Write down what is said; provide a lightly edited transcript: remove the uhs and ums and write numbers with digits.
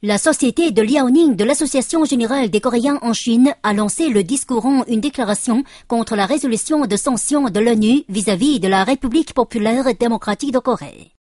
La société de Liaoning de l'Association générale des Coréens en Chine a lancé le 10 courant une déclaration contre la résolution de sanctions de l'ONU vis-à-vis de la République populaire démocratique de Corée.